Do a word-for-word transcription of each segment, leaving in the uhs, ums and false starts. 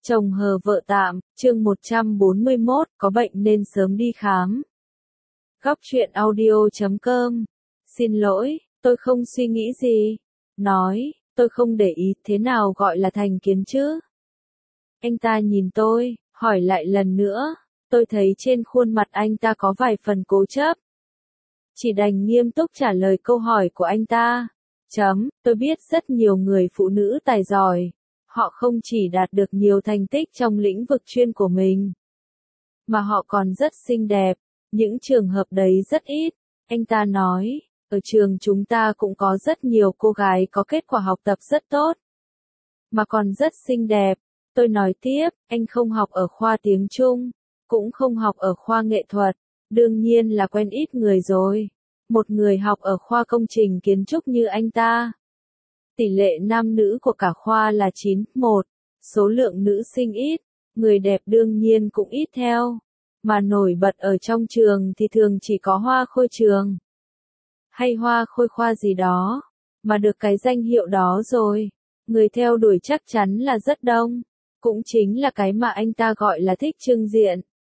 Chồng hờ vợ tạm, chương một trăm bốn mươi mốt, có bệnh nên sớm đi khám. Góc truyện audio chấm com. Xin lỗi, tôi không suy nghĩ gì. Nói, tôi không để ý, thế nào gọi là thành kiến chứ? Anh ta nhìn tôi, hỏi lại lần nữa, tôi thấy trên khuôn mặt anh ta có vài phần cố chấp. Chỉ đành nghiêm túc trả lời câu hỏi của anh ta. Chấm, tôi biết rất nhiều người phụ nữ tài giỏi. Họ không chỉ đạt được nhiều thành tích trong lĩnh vực chuyên của mình, mà họ còn rất xinh đẹp. Những trường hợp đấy rất ít. Anh ta nói, ở trường chúng ta cũng có rất nhiều cô gái có kết quả học tập rất tốt, mà còn rất xinh đẹp. Tôi nói tiếp, anh không học ở khoa tiếng Trung, cũng không học ở khoa nghệ thuật, đương nhiên là quen ít người rồi. Một người học ở khoa công trình kiến trúc như anh ta. Tỷ lệ nam nữ của cả khoa là chín một, số lượng nữ sinh ít, người đẹp đương nhiên cũng ít theo, mà nổi bật ở trong trường thì thường chỉ có Hoa Khôi trường, hay Hoa Khôi khoa gì đó, mà được cái danh hiệu đó rồi, người theo đuổi chắc chắn là rất đông, cũng chính là cái mà anh ta gọi là thích trưng diện.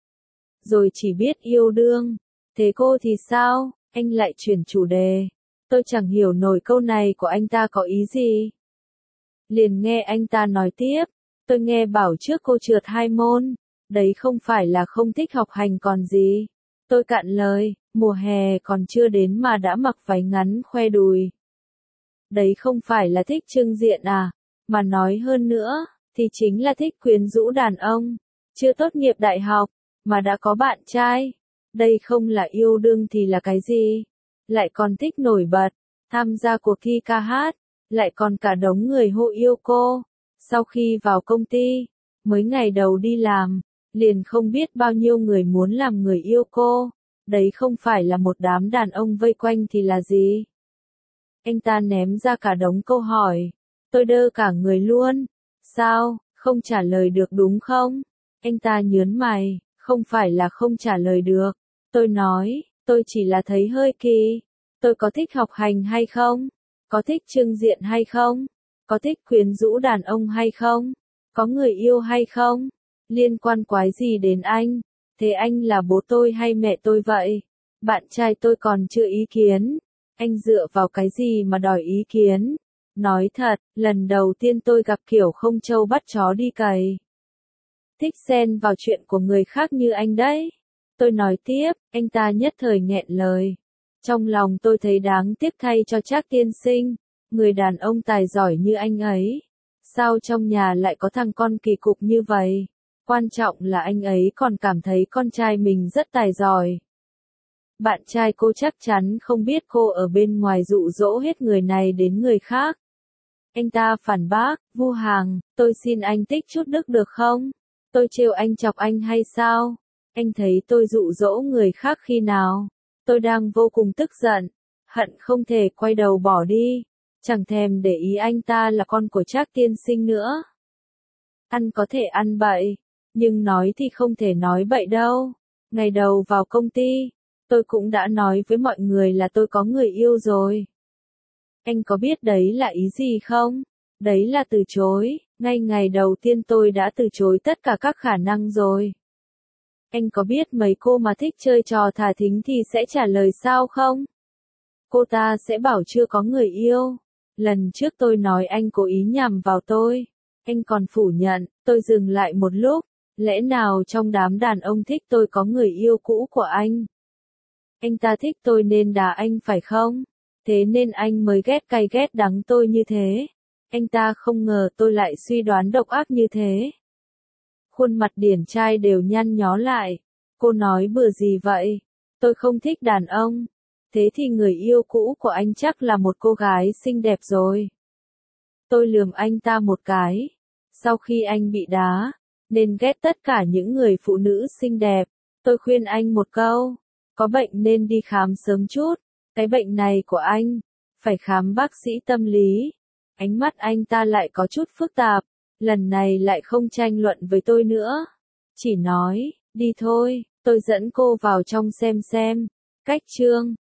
Rồi chỉ biết yêu đương, thế cô thì sao? Anh lại chuyển chủ đề. Tôi chẳng hiểu nổi câu này của anh ta có ý gì. Liền nghe anh ta nói tiếp, tôi nghe bảo trước cô trượt hai môn, đấy không phải là không thích học hành còn gì. Tôi cạn lời, mùa hè còn chưa đến mà đã mặc váy ngắn khoe đùi. Đấy không phải là thích trưng diện à, mà nói hơn nữa, thì chính là thích quyến rũ đàn ông, chưa tốt nghiệp đại học, mà đã có bạn trai. Đây không là yêu đương thì là cái gì? Lại còn thích nổi bật, tham gia cuộc thi ca hát, lại còn cả đống người hô yêu cô. Sau khi vào công ty, mới ngày đầu đi làm, liền không biết bao nhiêu người muốn làm người yêu cô. Đấy không phải là một đám đàn ông vây quanh thì là gì? Anh ta ném ra cả đống câu hỏi. Tôi đơ cả người luôn. Sao, không trả lời được đúng không? Anh ta nhớn mày, không phải là không trả lời được. Tôi nói, tôi chỉ là thấy hơi kỳ. Tôi có thích học hành hay không? Có thích trưng diện hay không? Có thích quyến rũ đàn ông hay không? Có người yêu hay không? Liên quan quái gì đến anh? Thế anh là bố tôi hay mẹ tôi vậy? Bạn trai tôi còn chưa ý kiến. Anh dựa vào cái gì mà đòi ý kiến? Nói thật, lần đầu tiên tôi gặp kiểu không trâu bắt chó đi cày. Thích xen vào chuyện của người khác như anh đấy. Tôi nói tiếp, anh ta nhất thời nghẹn lời. Trong lòng tôi thấy đáng tiếc thay cho Trác tiên sinh, người đàn ông tài giỏi như anh ấy. Sao trong nhà lại có thằng con kỳ cục như vậy? Quan trọng là anh ấy còn cảm thấy con trai mình rất tài giỏi. Bạn trai cô chắc chắn không biết cô ở bên ngoài dụ dỗ hết người này đến người khác. Anh ta phản bác, Vu Hàng, tôi xin anh tích chút đức được không? Tôi trêu anh chọc anh hay sao? Anh thấy tôi dụ dỗ người khác khi nào? Tôi đang vô cùng tức giận, hận không thể quay đầu bỏ đi, chẳng thèm để ý anh ta là con của Trác tiên sinh nữa. Ăn có thể ăn bậy, nhưng nói thì không thể nói bậy đâu. Ngày đầu vào công ty, tôi cũng đã nói với mọi người là tôi có người yêu rồi. Anh có biết đấy là ý gì không? Đấy là từ chối, ngay ngày đầu tiên tôi đã từ chối tất cả các khả năng rồi. Anh có biết mấy cô mà thích chơi trò thả thính thì sẽ trả lời sao không? Cô ta sẽ bảo chưa có người yêu. Lần trước tôi nói anh cố ý nhằm vào tôi. Anh còn phủ nhận, tôi dừng lại một lúc. Lẽ nào trong đám đàn ông thích tôi có người yêu cũ của anh? Anh ta thích tôi nên đá anh phải không? Thế nên anh mới ghét cay ghét đắng tôi như thế. Anh ta không ngờ tôi lại suy đoán độc ác như thế. Khuôn mặt điển trai đều nhăn nhó lại. Cô nói bừa gì vậy? Tôi không thích đàn ông. Thế thì người yêu cũ của anh chắc là một cô gái xinh đẹp rồi. Tôi lườm anh ta một cái. Sau khi anh bị đá, nên ghét tất cả những người phụ nữ xinh đẹp. Tôi khuyên anh một câu. Có bệnh nên đi khám sớm chút. Cái bệnh này của anh, phải khám bác sĩ tâm lý. Ánh mắt anh ta lại có chút phức tạp. Lần này lại không tranh luận với tôi nữa. Chỉ nói, đi thôi, tôi dẫn cô vào trong xem xem. Cách chương